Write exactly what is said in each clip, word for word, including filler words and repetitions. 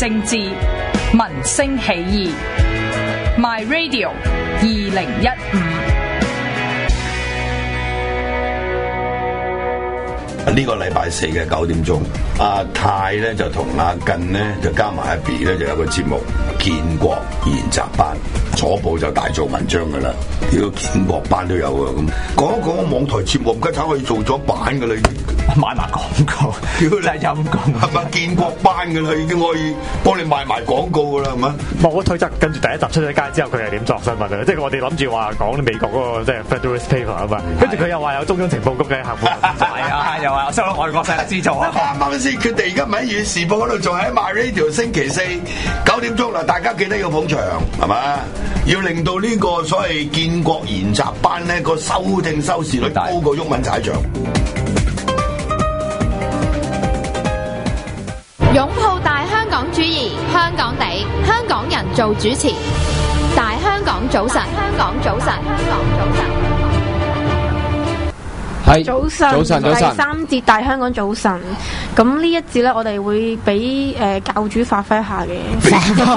政治，民聲起義。My Radio 二零一五。 呢個禮拜四嘅九點鐘，阿泰咧就同阿近咧就加埋阿 B 咧就有個節目《建國研習班》，左報就大做文章噶啦。呢個建國班都有啊，咁講一講個網台節目，唔家產可以做咗版噶啦，已經賣埋廣告，真係陰公， 係咪建國班噶啦？已經可以幫你賣埋廣告噶啦，係咪？ 冇推測，跟住第一集出咗街之後，佢係點作新聞啊？即係我哋諗住話講美國嗰個即係 Federalist Paper 啊嘛，跟住佢又話有中央情報局嘅客戶，係啊，又話收咗外國勢力資助啊！ 啱啱先決定，而家咪喺《時報》嗰度做喺 My Radio， 星期四九點鐘啦，大家記得要捧場，係嘛？要令到呢個所謂建國研習班咧個收聽收視率高過毓民踩場。 擁抱大香港主義，香港地，香港人做主持。大香港早晨，香港早晨，香港早晨。 係早晨， 早晨，早晨。 第三節大香港早晨，咁呢一節咧，我哋會俾誒教主發揮下嘅。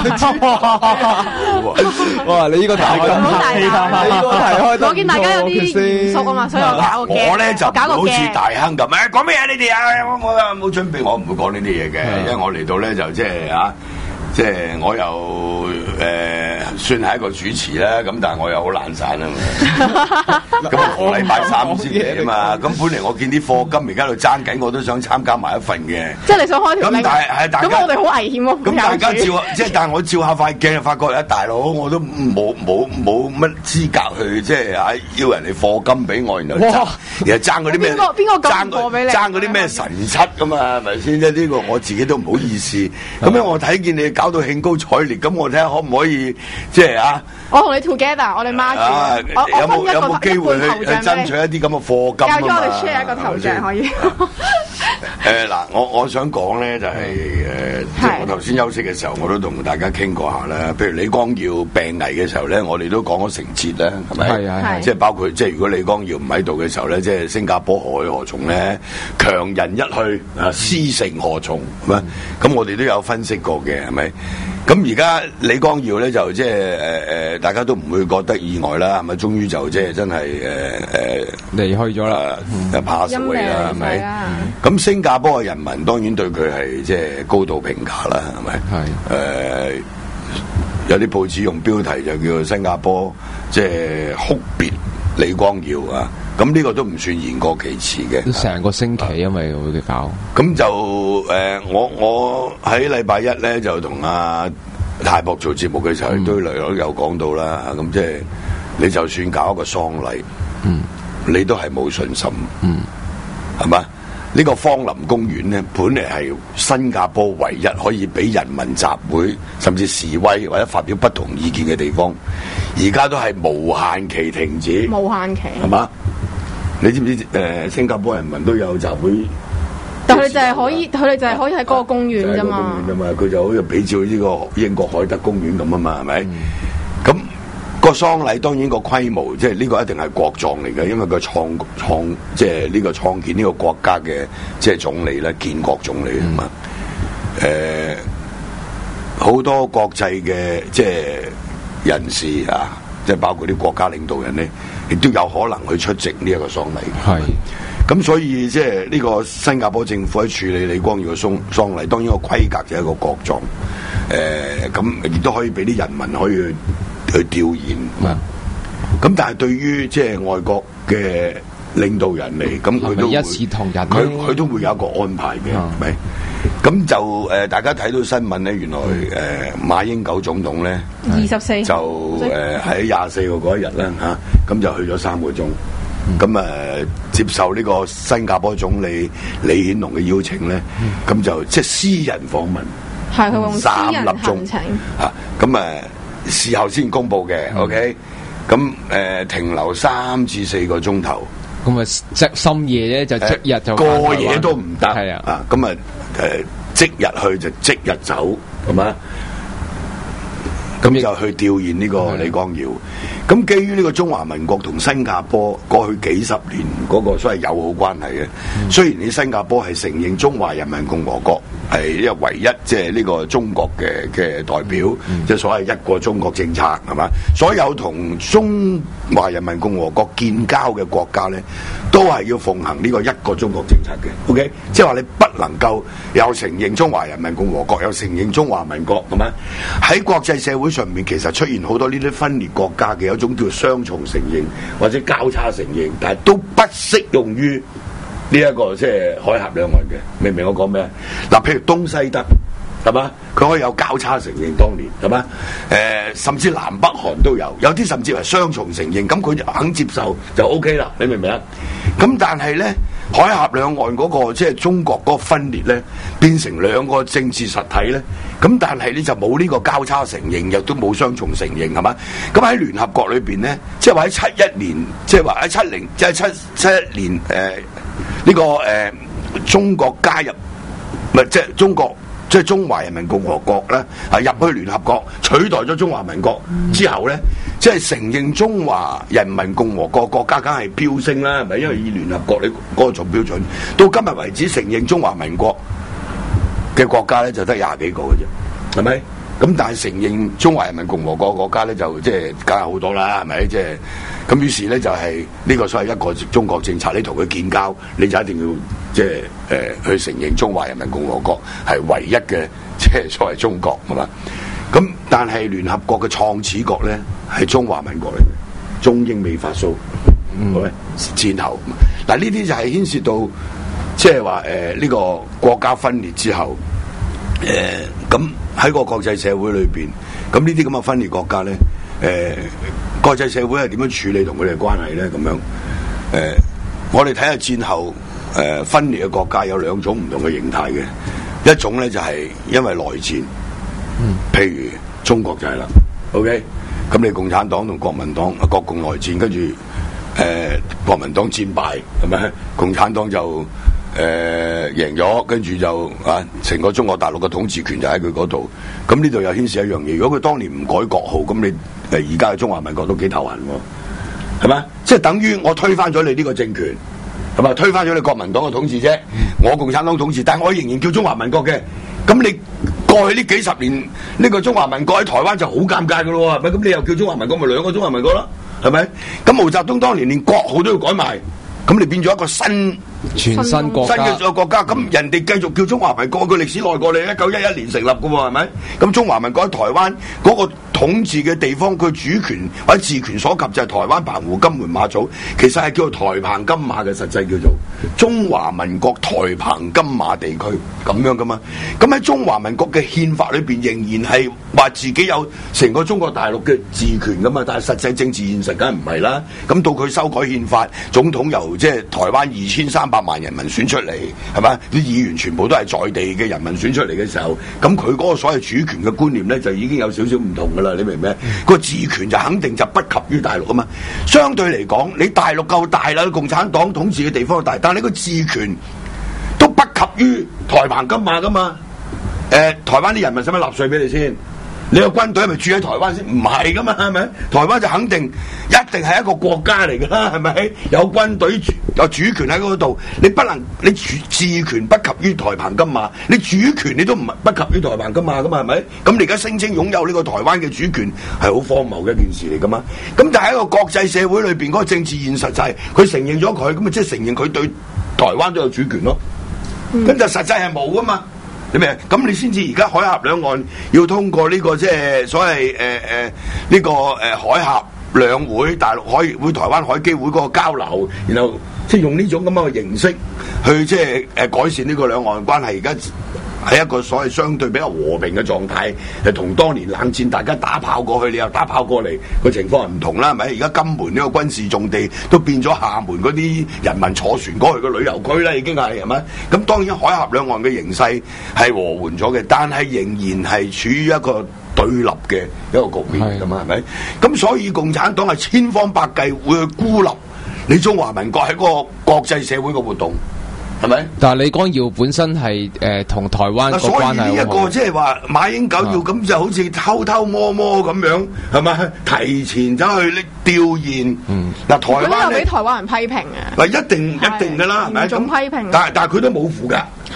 哇！你呢個題開得好大膽， 你呢個題開得， 我見大家有啲嚴肅啊嘛，所以我搞個嘅。 我咧就搞個好似嘅。 大亨咁，誒講咩啊？你哋啊，我我冇準備，我唔會講呢啲嘢嘅，因為我嚟到咧就即係啊。即係我又誒、呃、算係一個主持啦，咁但係我又好懶散啊嘛。咁我禮拜三先嚟啊嘛。咁本嚟我見啲課金而家度爭緊，我都想參加埋一份嘅。 即係你想開條咁但係係大家咁我哋好危險喎。 咁大家照下，即係但係我照下塊鏡就發覺咧，大佬我都冇冇冇乜資格去即係啊要人哋課金俾我，然後爭，然後爭嗰啲咩？ 邊個邊個爭過俾你？ 爭嗰啲咩神七㗎嘛？係咪先？即係呢個我自己都唔好意思。咁樣我睇見你搞到興高采烈，咁我睇下可唔可以即係啊？ 我同你 together，我哋孖住。 啊、 我有冇有冇機會去去一爭取一啲咁嘅課金啊嘛？ 教咗我哋 share 一個頭像可以。 誒嗱、呃，我我想講咧就係、是、誒，即、呃、係我頭先休息嘅時候，我都同大家傾過下啦。譬如李光耀病危嘅時候咧，我哋都講咗成節啦，係咪？係係即係包括即係如果李光耀唔喺度嘅時候咧，即係新加坡何去何從咧？強人一去啊，師承何從？係咪？咁、嗯、我哋都有分析過嘅，係咪？咁而家李光耀咧就即係誒誒，大家都唔會覺得意外啦，係咪？終於就即係真係誒誒離去咗啦，誒 pass away啦，係咪？咁新加坡嘅人民當然對佢係即係高度評價啦，係咪？係誒、呃、有啲報紙用標題就叫做新加坡即係哭別李光耀啊！咁呢個都唔算言過其詞嘅， 成個星期因為會搞。 咁就誒、呃，我我喺禮拜一咧就同阿泰博做節目嘅時候，都嚟都有講到啦。咁即係你就算搞一個喪禮，嗯，你都係冇信心，嗯，係嘛？呢個芳林公園咧，本嚟係新加坡唯一可以俾人民集會甚至示威或者發表不同意見嘅地方，而家都係無限期停止， 無限期， 係嘛？你知唔知誒、呃？新加坡人民都有集會， 但係佢哋就係可以，佢哋就係可以喺嗰個公園啫嘛。 公園啫嘛，佢就好似比照呢個英國海德公園咁啊嘛，係咪？咁、嗯、個喪禮當然個規模，即係呢個一定係國葬嚟嘅，因為佢創創即係呢個創建呢個國家嘅即係總理咧，建國總理啊嘛。誒、嗯，好、呃、多國際嘅即係人士啊，即係包括啲國家領導人咧。亦都有可能去出席呢一個喪禮，係咁，所以即係呢個新加坡政府喺處理李光耀嘅喪喪禮，當然個規格就係一個國葬，誒咁亦都可以俾啲人民可以去去吊唁，咁、嗯、但係對於即係外國嘅領導人嚟，咁佢都會一視同仁，佢佢都會有一個安排嘅，係咪、嗯？咁就誒、呃，大家睇到新聞咧，原來誒、呃、馬英九總統咧， 二十四就誒喺廿四號嗰一日咧嚇，咁、啊、就去咗三個鐘，咁誒、嗯呃、接受呢個新加坡總理李顯龍嘅邀請咧，咁、嗯、就即係私人訪問， 係佢用三粒鐘嚇，咁誒、啊、事後先公佈嘅、嗯、OK，咁誒、呃、停留三至四個鐘頭。 咁啊，即深夜咧就即日就過夜都唔得，係啊， 啊咁啊誒即日去就即日走，係嘛？咁就去吊唁呢個李光耀。咁基於呢個中華民國同新加坡過去幾十年嗰個所謂友好關係嘅，雖然你新加坡係承認中華人民共和國係因為唯一即係呢個中國嘅嘅代表，即係、嗯、所謂一個中國政策係嘛？所有同中華人民共和國建交嘅國家咧，都係要奉行呢個一個中國政策嘅。OK，即係話你不能夠又承認中華人民共和國，又承認中華民國，係嘛？喺國際社會上面，其實出現好多呢啲分裂國家嘅，有一種叫雙重承認或者交叉承認，但係都不適用於呢一個即係海峽兩岸嘅。明唔明我講咩？嗱，譬如東西德係嘛，佢可以有交叉承認，當年係嘛？誒、呃，甚至南北韓都有，有啲甚至係雙重承認，咁佢就肯接受就 O K 啦。你明唔明啊？咁但係咧，海峽兩岸嗰、那個即係中國嗰個分裂咧，變成兩個政治實體咧。咁但係你就冇呢個交叉承認，亦都冇雙重承認，係嘛？咁喺聯合國裏邊咧，即係話喺七一年，即係話喺七零，即係七七一年，誒、呃、呢、這個誒、呃、中國加入，唔係即係中國。即係中華人民共和國咧，係入去聯合國取代咗中華民國之後咧，即係承認中華人民共和國國家，梗係飆升啦，係咪？因為以聯合國你嗰個做標準，到今日為止承認中華民國嘅國家咧就得廿幾個嘅啫，係咪？咁但係承認中華人民共和國國家咧就即係梗係好多啦，係咪？即係咁於是咧就係呢個所謂一個中國政策，你同佢建交，你就一定要即係誒去承認中華人民共和國係唯一嘅即係所謂中國，係嘛？咁但係聯合國嘅創始國咧係中華民國嚟嘅，中英美法蘇，好咪？戰後嗱呢啲就係牽涉到即係話誒呢個國家分裂之後。誒，咁喺、呃、個國際社會裏邊，咁呢啲咁嘅分裂國家咧，誒、呃，國際社會係點樣處理同佢哋關係咧？咁樣，誒、呃，我哋睇下戰後誒、呃、分裂嘅國家有兩種唔同嘅形態嘅，一種咧就係、是、因為內戰，嗯，譬如中國就係啦 ，OK，咁你共產黨同國民黨國共內戰，跟住誒國民黨戰敗，係咪？共產黨就。誒、呃，贏咗，跟住就啊，成個中國大陸嘅統治權就喺佢嗰度。咁呢度又牽涉一樣嘢，如果佢當年唔改國號，咁你誒而家嘅中華民國都幾頭痕喎，係咪？即係等於我推翻咗你呢個政權，係咪？推翻咗你國民黨嘅統治啫，我共產黨統治，但係我仍然叫中華民國嘅。咁你過去呢幾十年，呢、這個中華民國喺台灣就好尷尬噶咯，係咪？咁你又叫中華民國，咪兩個中華民國啦，係咪？咁毛澤東當年連國號都要改埋。咁你變咗一個新全新國家， 新嘅國家，咁、嗯、人哋繼續叫中華民國，個歷史耐過你，一九一一年成立嘅喎，係咪？咁中華民國喺台灣嗰、那個統治嘅地方，佢主權或者治權所及就係台灣澎湖、金門、馬祖，其實係叫做台澎金馬嘅，實際叫做中華民國台澎金馬地區咁樣噶嘛。咁喺中華民國嘅憲法裏邊，仍然係話自己有成個中國大陸嘅治權噶嘛，但係實際政治現實梗係唔係啦。咁到佢修改憲法，總統由即係台灣二千三百萬人民選出嚟，係嘛？啲議員全部都係在地嘅人民選出嚟嘅時候，咁佢嗰個所謂主權嘅觀念咧，就已經有少少唔同噶啦。你明唔明？個治權就肯定就不及於大陸啊嘛。相對嚟講，你大陸夠大啦，共產黨統治嘅地方大，但係你個治權都不及於台澎金馬噶嘛。誒、呃，台灣啲人民使唔使納稅俾你先？你個軍隊係咪住喺台灣先？唔係噶嘛，係咪？台灣就肯定一定係一個國家嚟噶啦，係咪？有軍隊有主權喺嗰度，你不能你治權不及於台澎金馬，你主權你都唔不及於台澎金馬噶嘛，係咪？咁你而家聲稱擁有呢個台灣嘅主權係好荒謬嘅一件事嚟噶嘛？咁但係喺一個國際社會裏邊嗰個政治現實就係佢承認咗佢，咁咪即係承認佢對台灣都有主權咯。咁、嗯、就實際係冇噶嘛。你明？咁你先至而家海峽兩岸要通過呢、這個即係所謂誒誒呢個誒、呃、海峽兩會、大陸海會、台灣海基會嗰個交流，然後即係用呢種咁嘅形式去即係誒改善呢個兩岸關係。而家係一個所謂相對比較和平嘅狀態，係同當年冷戰大家打炮過去，你又打炮過嚟個情況係唔同啦，係咪？而家金門呢個軍事重地都變咗廈門嗰啲人民坐船過去嘅旅遊區啦，已經係係咪？咁當然海峽兩岸嘅形勢係和緩咗嘅，但係仍然係處於一個對立嘅一個局面㗎嘛，係咪？咁所以共產黨係千方百計會去孤立你中華民國喺嗰個國際社會嘅活動。係咪？但係李光耀本身係誒同台灣個關係好好。所以呢一個即係話馬英九要咁就好似偷偷摸摸咁樣，係咪？提前走去呢調研。嗯。嗱，台灣咧，俾台灣人批評嘅。嗱，一定一定㗎啦，係咪？咁批評。但係但係佢都冇符㗎。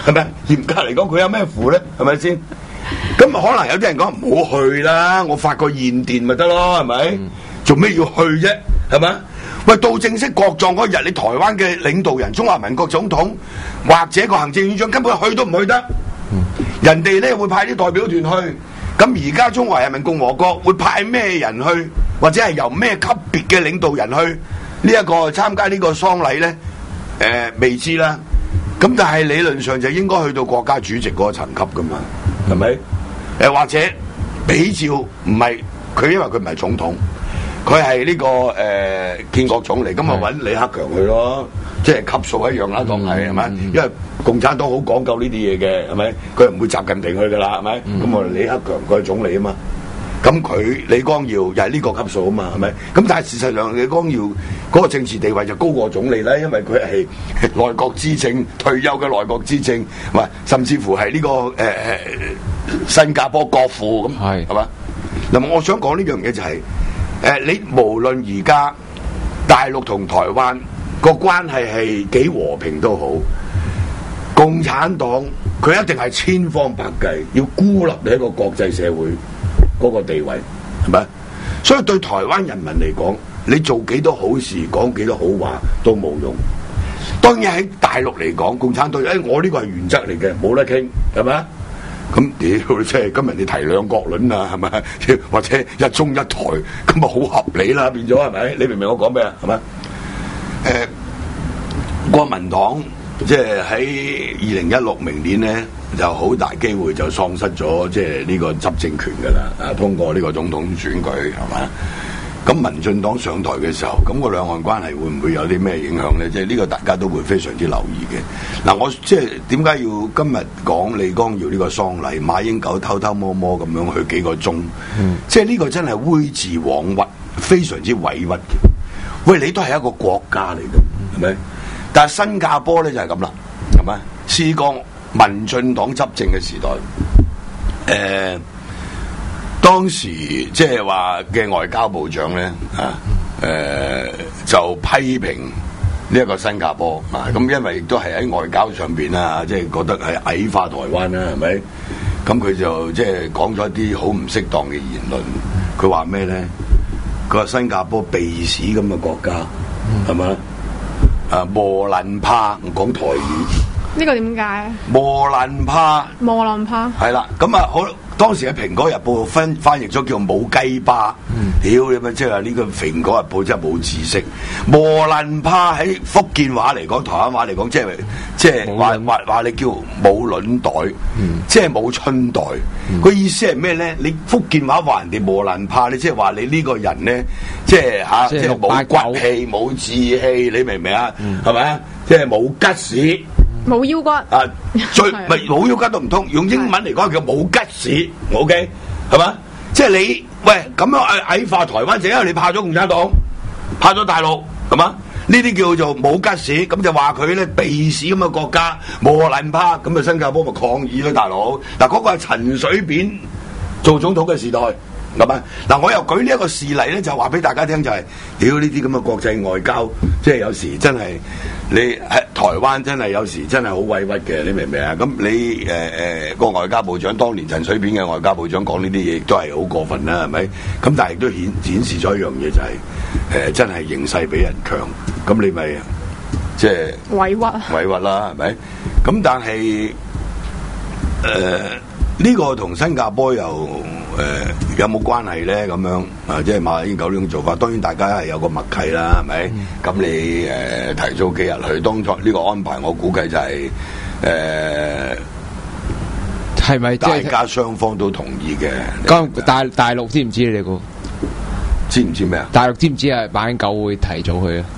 係咪？嚴格嚟講，佢有咩負咧？係咪先？咁可能有啲人講唔好去啦，我發個唁電咪得咯，係咪？做咩要去啫？係咪？喂，到正式國葬嗰日，你台灣嘅領導人、中華民國總統或者個行政院長根本去都唔去得，人哋咧會派啲代表團去。咁而家中華人民共和國會派咩人去，或者係由咩級別嘅領導人去呢一個參加呢個喪禮咧？誒、呃，未知啦。咁但係理論上就應該去到國家主席嗰個層級噶嘛，係咪？誒、呃、或者比照唔係佢，因為佢唔係總統，佢係呢個誒、呃、建國總理，咁咪揾李克強去咯，即係級數一樣啦，當係係咪？因為共產黨好講究呢啲嘢嘅，係咪？佢唔會習近平去噶啦，係咪？咁我、嗯、李克強佢係總理啊嘛。咁佢李光耀又係呢個級數啊嘛，係咪？咁但係事實上李光耀嗰個政治地位就高過總理啦，因為佢係內閣資政退休嘅內閣資政，係嘛？甚至乎係呢、這個誒、呃、新加坡國父咁，係係嘛？嗱，我想講呢樣嘢就係、是、誒、呃，你無論而家大陸同台灣個關係係幾和平都好，共產黨佢一定係千方百計要孤立你一個國際社會嗰個地位，係咪？所以對台灣人民嚟講，你做幾多好事，講幾多好話都冇用。當然喺大陸嚟講，共產黨誒、哎，我呢個係原則嚟嘅，冇得傾，係咪？咁屌，即係今日你提兩國論啊，係咪？或者一中一台，咁啊好合理啦，變咗係咪？你明唔明我講咩啊？係咪？誒、呃，國民黨即係喺二零一六明年咧，就好大機會就喪失咗即係呢個執政權㗎啦。啊，通過呢個總統選舉係嘛？咁民進黨上台嘅時候，咁個兩岸關係會唔會有啲咩影響咧？即係呢個大家都會非常之留意嘅。嗱、啊，我即係點解要今日講李光耀呢個喪禮，馬英九偷偷摸摸咁樣去幾個鐘？嗯、即係呢個真係猥自枉屈，非常之委屈嘅。喂，你都係一個國家嚟嘅，係咪？但係新加坡咧就係咁啦，係咪？試過民進黨執政嘅時代，誒、呃。當時即係話嘅外交部長咧啊，誒、呃、就批評呢一個新加坡啊，咁因為亦都係喺外交上邊啦，即係覺得係矮化台灣啦，係咪？咁佢就即係講咗一啲好唔適當嘅言論。佢話咩咧？佢話新加坡鼻屎咁嘅國家，係咪？啊，磨輪怕，講台語。 呢個點解？ 磨輪怕， 磨輪怕。係啦，咁啊好。當時喺《蘋果日報》翻翻譯咗叫冇雞巴，屌你咪即係話呢個《蘋果日報》真係冇知識。磨輪怕喺福建話嚟講，台灣話嚟講，即係即係話話話你叫冇卵袋，嗯、即係冇春袋。個、嗯、意思係咩咧？你福建話話人哋磨輪怕，你即係話你呢個人咧，即係吓，即係冇骨氣、冇志氣，你明唔明啊？係咪啊？即係冇吉屎。 冇腰骨啊， 最咪冇腰骨都唔通，用英文嚟講叫冇吉屎 ，OK 係嘛？即係你喂咁樣矮矮化台灣，就因為你怕咗共產黨，怕咗大陸，係嘛？呢啲叫做冇吉屎，咁就話佢咧鼻屎咁嘅國家，磨輪怕，咁啊新加坡咪抗議咯，大佬。嗱，嗰個係陳水扁做總統嘅時代。咁啊！嗱，我又舉呢一個事例咧，就話俾大家聽，就係屌呢啲咁嘅國際外交，即係有時真係你喺台灣真係有時真係好委屈嘅，你明唔明啊？咁你誒誒個外交部長當年陳水扁嘅外交部長講呢啲嘢，亦都係好過分啦，係咪？咁但係亦都顯顯示咗一樣嘢，就係、是、誒、呃、真係形勢比人強，咁你咪即係委屈委屈啦，係咪？咁但係誒。呃呢個同新加坡又誒、呃、有冇關係咧？咁樣啊，即係馬英九呢種做法，當然大家係有個默契啦，係咪？咁、嗯、你誒、呃、提早幾日去當作呢個安排，我估計就係誒係咪大家雙方都同意嘅？ 咁大大陸知唔知你估？ 知唔知咩啊？ 大陸知唔知啊？馬英九會提早去啊？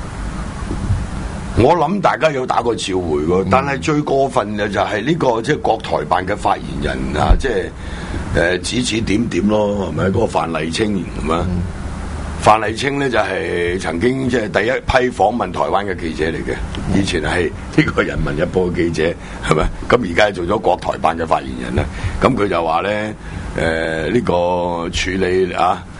我諗大家有打過照會嘅，但係最過分嘅就係呢個即係國台辦嘅發言人啊，即係誒指指點點咯，係咪？嗰個范麗清係嘛？嗯、范麗清咧就係曾經即係第一批訪問台灣嘅記者嚟嘅，以前係呢個《人民日報》嘅記者係咪？咁而家做咗國台辦嘅發言人啦，咁佢就話咧誒呢個處理啊。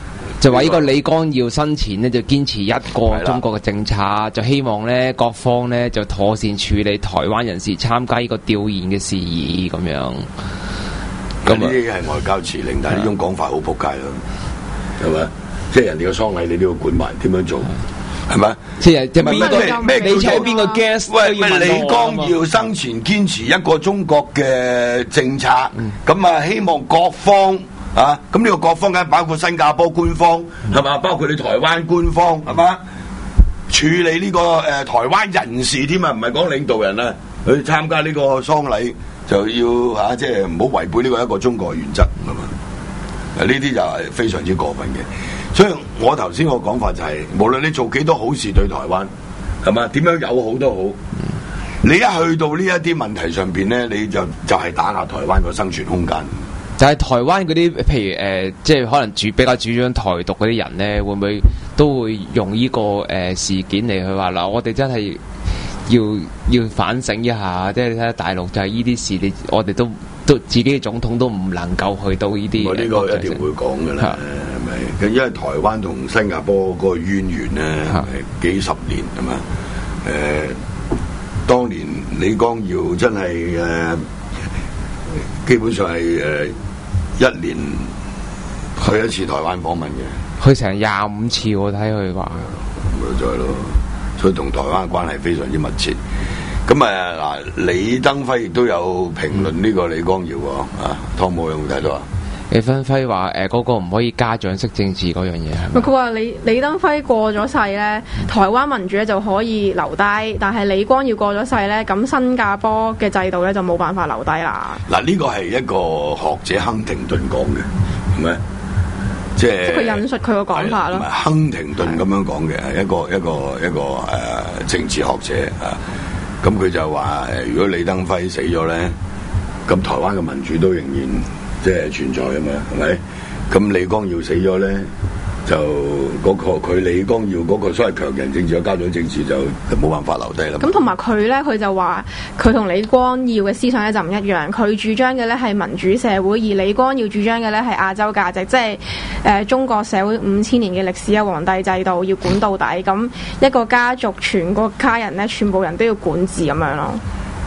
就話呢個李光耀生前呢，就堅持一個中國嘅政策，就希望咧各方咧就妥善處理台灣人士參加呢個弔唁嘅事宜咁樣。 咁呢啲係外交辭令，但係呢種講法好仆街咯，係咪？即係人哋嘅喪禮你都要管埋，點樣做？係咪？ 即係即係邊個咩？ 你請邊個 guest？ 喂，咪李光耀生前堅持一個中國嘅政策，咁啊、嗯、希望各方啊，咁呢個各方梗係包括新加坡官方係嘛、嗯，包括你台灣官方係嘛，處理呢、這個誒、呃、台灣人士添啊，唔係講領導人啊，去參加呢個喪禮就要嚇，即係唔好違背呢個一個中國原則係嘛。啊，呢啲就係非常之過分嘅。所以我頭先個講法就係、是，無論你做幾多好事對台灣，係嘛，點樣友好都好，你一去到呢一啲問題上邊咧，你就就係、是、打壓台灣個生存空間。 就係台灣嗰啲，譬如誒、呃，即係可能主比較主張台獨嗰啲人咧，會唔會都會用呢、這個誒、呃、事件嚟去話嗱，我哋真係要要反省一下，即係睇下大陸就係呢啲事，你我哋都都自己嘅總統都唔能夠去到呢啲。我呢個一定會講嘅啦。因為台灣同新加坡嗰個淵源咧，係幾十年係嘛？誒、呃，當年李光耀真係誒、呃，基本上係誒、呃、一年去一次台灣訪問嘅， 去成廿五次我睇佢話， 咪就係咯，所以同台灣嘅關係非常之密切。咁啊嗱，李登輝亦都有評論呢個李光耀喎，啊，湯姆有冇睇到啊？ 李登輝話：誒、呃、嗰、那個唔可以家長式政治嗰樣嘢係咪？ 佢話李李登輝過咗世咧，台灣民主咧就可以留低，但係李光耀過咗世咧，咁新加坡嘅制度咧就冇辦法留低啦。 嗱，呢個係一個學者亨廷頓講嘅，係咪？即係即係佢引述佢個講法咯。 亨廷頓咁樣講嘅，係一個一個一個誒、呃、政治學者啊。咁佢就話：誒，如果李登輝死咗咧，咁台灣嘅民主都仍然即係存在啊嘛，係咪？咁李光耀死咗咧，就嗰、那個佢李光耀嗰個所謂強人政治、家長政治就冇辦法留低啦。 咁同埋佢咧，佢就話佢同李光耀嘅思想咧就唔一樣，佢主張嘅咧係民主社會，而李光耀主張嘅咧係亞洲價值，即係誒、呃、中國社會五千年嘅歷史啊，皇帝制度要管到底，咁一個家族全個家人咧，全部人都要管治咁樣咯。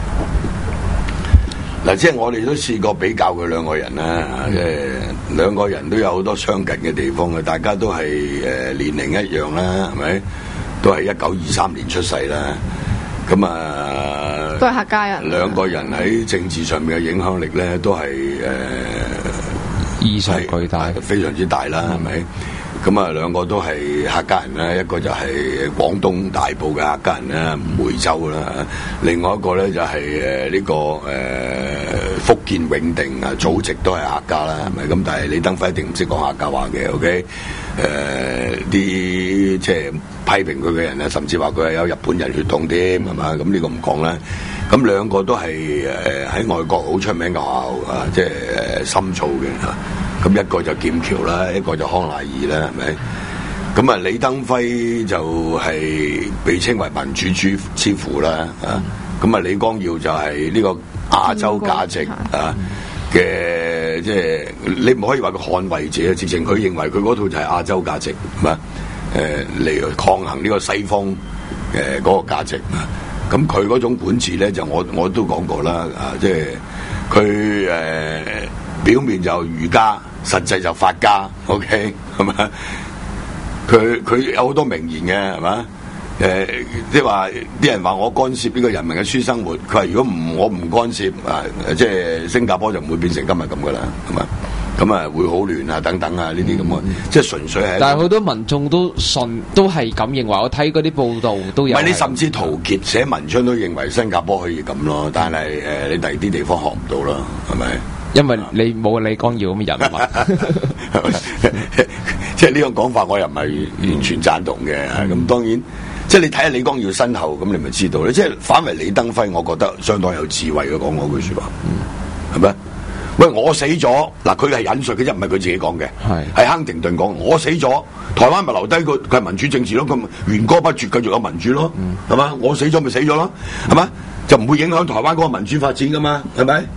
嗱，即係我哋都試過比較佢兩個人啦，即係兩個人都有好多相近嘅地方嘅，大家都係誒年齡一樣啦，係咪？都係一九二三年出世啦，咁啊， 都係客家人。兩個人喺政治上面嘅影響力咧，都係誒異常巨大， 非常之大啦，係咪？咁啊，兩個都係客家人啦，一個就係廣東大埔嘅客家人啦，梅州啦；另外一個咧就係誒呢個誒、呃、福建永定啊，祖籍都係客家啦，係咪？咁但係李登輝一定唔識講客家話嘅 ，OK？誒啲即係批評佢嘅人咧，甚至話佢係有日本人血統添，係嘛？咁呢個唔講啦。咁兩個都係誒喺外國好出名嘅學校啊，即係誒深造嘅嚇。咁一個就劍橋啦，一個就康乃爾啦，係咪？咁啊，李登輝就係被稱為民主之之父啦，啊！咁啊，李光耀就係呢個亞洲價值啊嘅，即係你唔可以話佢捍衞者，直情佢認為佢嗰套就係亞洲價值，係嘛？誒嚟抗衡呢個西方誒嗰個價值啊！咁佢嗰種管治咧，就我我都講過啦，啊，即係佢誒表面就儒家，實際就法家 ，OK 係嘛？佢佢有好多名言嘅係嘛？誒、呃，即係話啲人話我干涉呢個人民嘅私生活，佢話如果唔我唔干涉啊，即係新加坡就唔會變成今日咁噶啦，係嘛？咁啊會好亂啊等等啊呢啲咁嘅，即係純粹係。但係好多民眾都信，都係咁認為。我睇嗰啲報道都有。唔係你甚至陶傑寫文章都認為新加坡可以咁咯，但係誒、呃、你第二啲地方學唔到啦，係咪？因為你冇李光耀咁嘅人物，即係呢個講法我又唔係完全贊同嘅。咁、嗯、當然，即係你睇下李光耀身後，咁你咪知道咧。即係反為李登輝，我覺得相當有智慧嘅講嗰句説話，係咪、嗯？喂，我死咗嗱，佢係引述嘅啫，唔係佢自己講嘅，係係亨廷頓講。我死咗，台灣咪留低個佢係民主政治咯，咁弦歌不絕，繼續有民主咯，係嘛、嗯？我死咗咪死咗咯，係嘛？就唔會影響台灣嗰個民主發展噶嘛，係咪？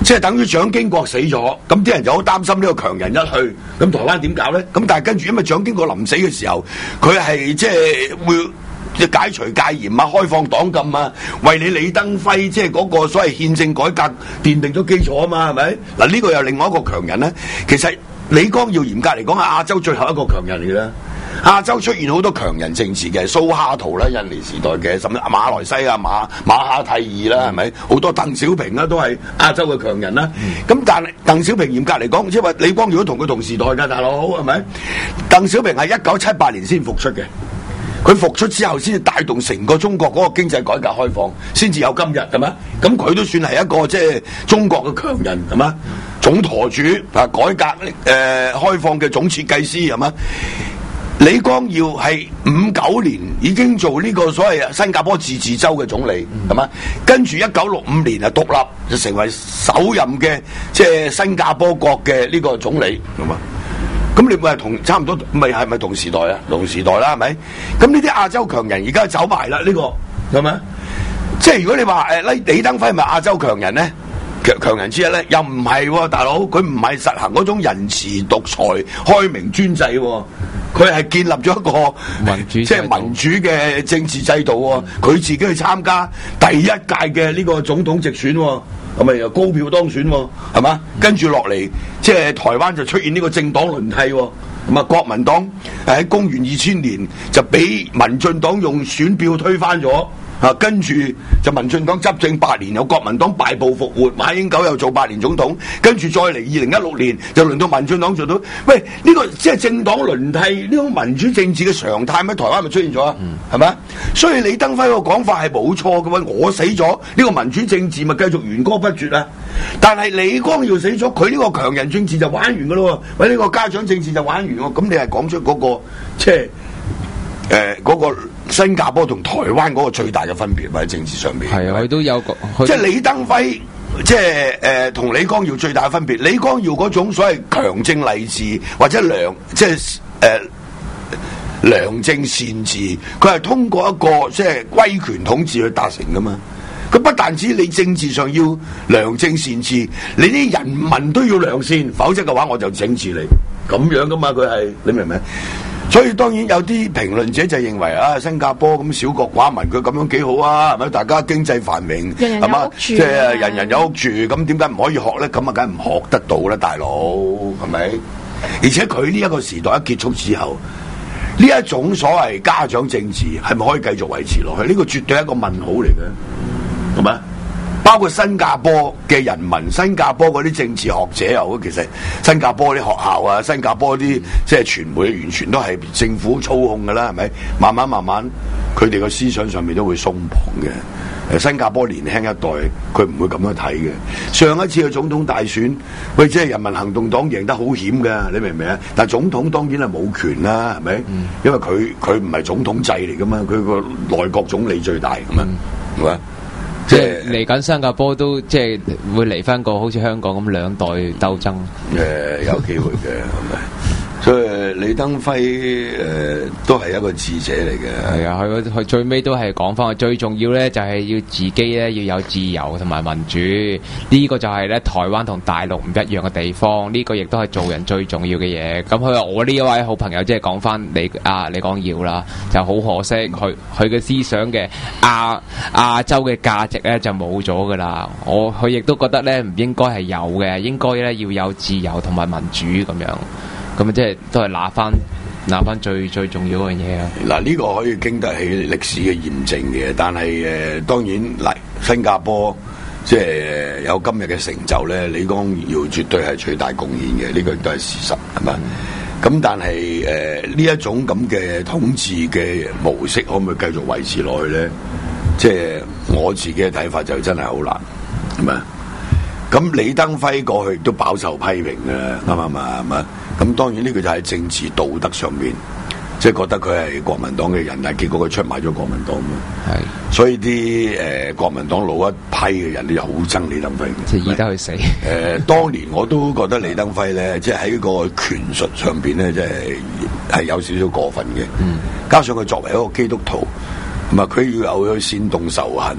即係等於蔣經國死咗，咁啲人就好擔心呢個強人一去，咁台灣點搞咧？咁但係跟住因為蔣經國臨死嘅時候，佢係即係會即係解除戒嚴啊、開放黨禁啊，為你李登輝即係嗰個所謂憲政改革奠定咗基礎啊嘛，係咪？嗱呢個又另外一個強人咧，其實李光耀嚴格嚟講係亞洲最後一個強人嚟嘅啦。亞洲出現好多強人政治嘅，蘇哈圖啦，印尼時代嘅，甚至馬來西亞馬馬哈蒂爾啦，係咪？好多鄧小平啦，都係亞洲嘅強人啦。咁、嗯、但係鄧小平嚴格嚟講，即係話李光耀都同佢同時代㗎，大佬係咪？鄧小平係一九七八年先復出嘅，佢復出之後先至帶動成個中國嗰個經濟改革開放，先至有今日係嘛？咁佢都算係一個即係中國嘅強人係嘛？總舵主啊，改革誒、呃、開放嘅總設計師係嘛？李光耀係五九年已經做呢個所謂新加坡自治州嘅總理，係嘛、嗯？跟住一九六五年啊獨立，就成為首任嘅即係新加坡國嘅呢個總理，係嘛？咁你咪係同差唔多，咪係咪同時代啊？同時代啦，係咪？咁呢啲亞洲強人而家走埋啦，呢、這個係咪？即係如果你話誒李登輝係咪亞洲強人咧？強強人之一咧，又唔係喎，大佬，佢唔係實行嗰種仁慈獨裁、開明專制喎。佢係建立咗一個民主，即係民主嘅政治制度喎。佢、嗯、自己去參加第一屆嘅呢個總統直選喎，係咪又高票當選喎？係嘛？跟住落嚟，即係台灣就出現呢個政黨輪替喎。咁啊，國民黨喺公元二千年就俾民進黨用選票推翻咗。啊，跟住就民進黨執政八年，有國民黨敗部復活，馬英九又做八年總統，跟住再嚟二零一六年就輪到民進黨做到。喂，呢、這個即係政黨輪替呢種民主政治嘅常態，喺台灣咪出現咗啊？係咪、嗯？所以李登輝個講法係冇錯嘅喎，我死咗呢、這個民主政治咪繼續弦歌不絕啊！但係李光耀死咗，佢呢個強人政治就玩完噶咯喎，喂，呢個家長政治就玩完喎。咁你係講出嗰、那個即係誒嗰個。新加坡同台灣嗰個最大嘅分別，或者政治上面係啊，佢都有個，即係李登輝，即係誒同李光耀最大嘅分別。李光耀嗰種所謂強政勵治或者良，即係誒、呃、良政善治，佢係通過一個即係威權統治去達成噶嘛。佢不但止你政治上要良政善治，你啲人民都要良善，否則嘅話我就整治你咁樣噶嘛。佢係你明唔明？所以當然有啲評論者就認為啊，新加坡咁小國寡民，佢咁樣幾好啊，係咪？大家經濟繁榮，係嘛？即係人人有屋住，咁點解唔可以學咧？咁啊，梗係唔學得到啦，大佬，係咪？而且佢呢一個時代一結束之後，呢一種所謂家長政治係咪可以繼續維持落去？呢個絕對係一個問號嚟嘅，係咪？包括新加坡嘅人民，新加坡嗰啲政治學者又好，其實新加坡啲學校啊，新加坡啲即係傳媒，完全都係政府操控㗎啦，係咪？慢慢慢慢，佢哋個思想上面都會鬆綁嘅。誒，新加坡年輕一代，佢唔會咁樣睇嘅。上一次嘅總統大選，喂，即係人民行動黨贏得好險㗎，你明唔明啊？但係總統當然係冇權啦，係咪？嗯、因為佢佢唔係總統制嚟㗎嘛，佢個內閣總理最大咁啊，係嘛？即係嚟緊新加坡都即係會嚟翻個好似香港咁兩代鬥爭，誒、呃、有機會嘅，係咪？所以李登輝誒、呃、都係一個智者嚟嘅。係啊，佢佢最尾都係講翻，最重要咧就係要自己咧要有自由同埋民主，呢、這個就係咧台灣同大陸唔一樣嘅地方，呢、這個亦都係做人最重要嘅嘢。咁佢話我呢一位好朋友即係講翻李啊李光耀啦，就好可惜佢佢嘅思想嘅亞亞洲嘅價值咧就冇咗噶啦。我佢亦都覺得咧唔應該係有嘅，應該咧要有自由同埋民主咁樣。咁即係都係拿翻拿翻最最重要嗰樣嘢啊！嗱，呢個可以經得起歷史嘅驗證嘅，但係誒、呃、當然嚟新加坡即係有今日嘅成就咧，李光耀絕對係最大貢獻嘅，呢、這個亦都係事實，係嘛？咁、嗯、但係誒呢一種咁嘅統治嘅模式，可唔可以繼續維持落去咧？即係我自己嘅睇法就真係好難，係咪？咁李登輝過去都飽受批評嘅，啱唔啱啊？係嘛？咁當然呢個就係政治道德上面，即係覺得佢係國民黨嘅人，但係結果佢出賣咗國民黨嘛。係，所以啲誒、呃、國民黨老一批嘅人咧，又好憎李登輝，即係以得去死。誒、呃，當年我都覺得李登輝咧，即係喺個權術上邊咧，即係係有少少過分嘅。嗯，加上佢作為一個基督徒，同埋佢要有去煽動仇恨。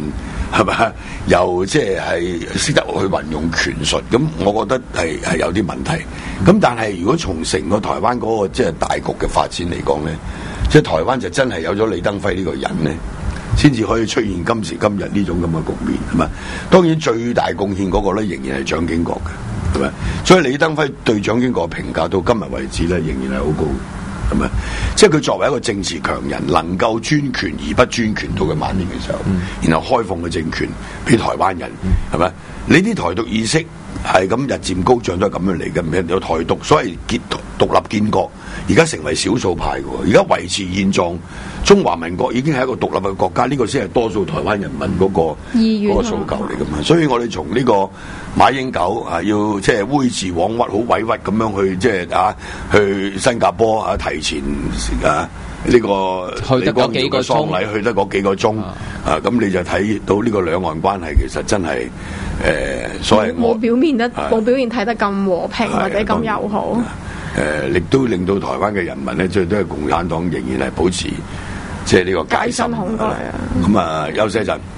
係咪？又即係係識得去運用權術，咁我覺得係係有啲問題。咁但係如果從成個台灣嗰個即係大局嘅發展嚟講咧，即係台灣就真係有咗李登輝呢個人咧，先至可以出現今時今日呢種咁嘅局面，係咪？當然最大貢獻嗰個咧，仍然係蔣經國嘅，係咪？所以李登輝對蔣經國嘅評價到今日為止咧，仍然係好高。係咪？即係佢作為一個政治強人，能夠專權而不專權到佢晚年嘅時候，嗯、然後開放嘅政權俾台灣人，係咪？你啲台獨意識係咁日漸高漲，都係咁樣嚟嘅。唔係有台獨，所謂結獨立建國，而家成為少數派嘅。而家維持現狀，中華民國已經係一個獨立嘅國家，呢、這個先係多數台灣人民嗰、那個意願嗰個訴求嚟㗎嘛。所以我哋從呢個馬英九啊，要即係揮之枉屈，好委屈咁樣去即係啊，去新加坡啊，提前啊呢、這個去得嗰幾個喪禮，去得嗰幾個鐘啊，咁你就睇到呢個兩岸關係其實真係誒、呃，所謂冇表面得冇、 啊、 表現睇得咁和平或者咁友好。 誒，亦、呃、都令到台灣嘅人民咧，即係都係共產黨仍然係保持即係呢個戒心戒心恐懼啊！ 咁啊，休息一陣。